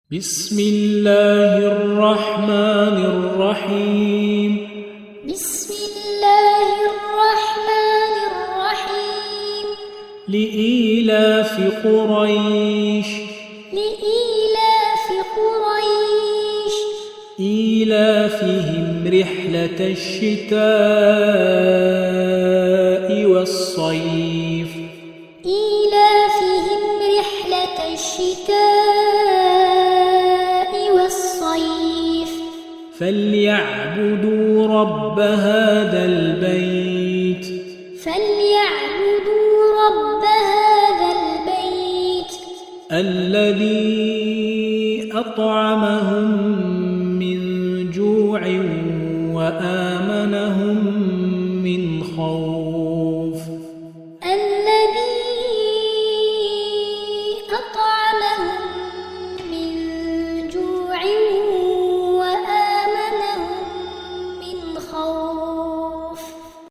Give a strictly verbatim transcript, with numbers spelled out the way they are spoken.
بسم الله الرحمن الرحيم بسم الله الرحمن الرحيم لإيلاف قريش لإيلاف قريش إيلافهم رحلة الشتاء والصيف إيلافهم رحلة الشتاء والصيف فليعبدوا رب هذا البيت فليعبدوا رب هذا البيت الذي أطعمهم من جوع وآمنهم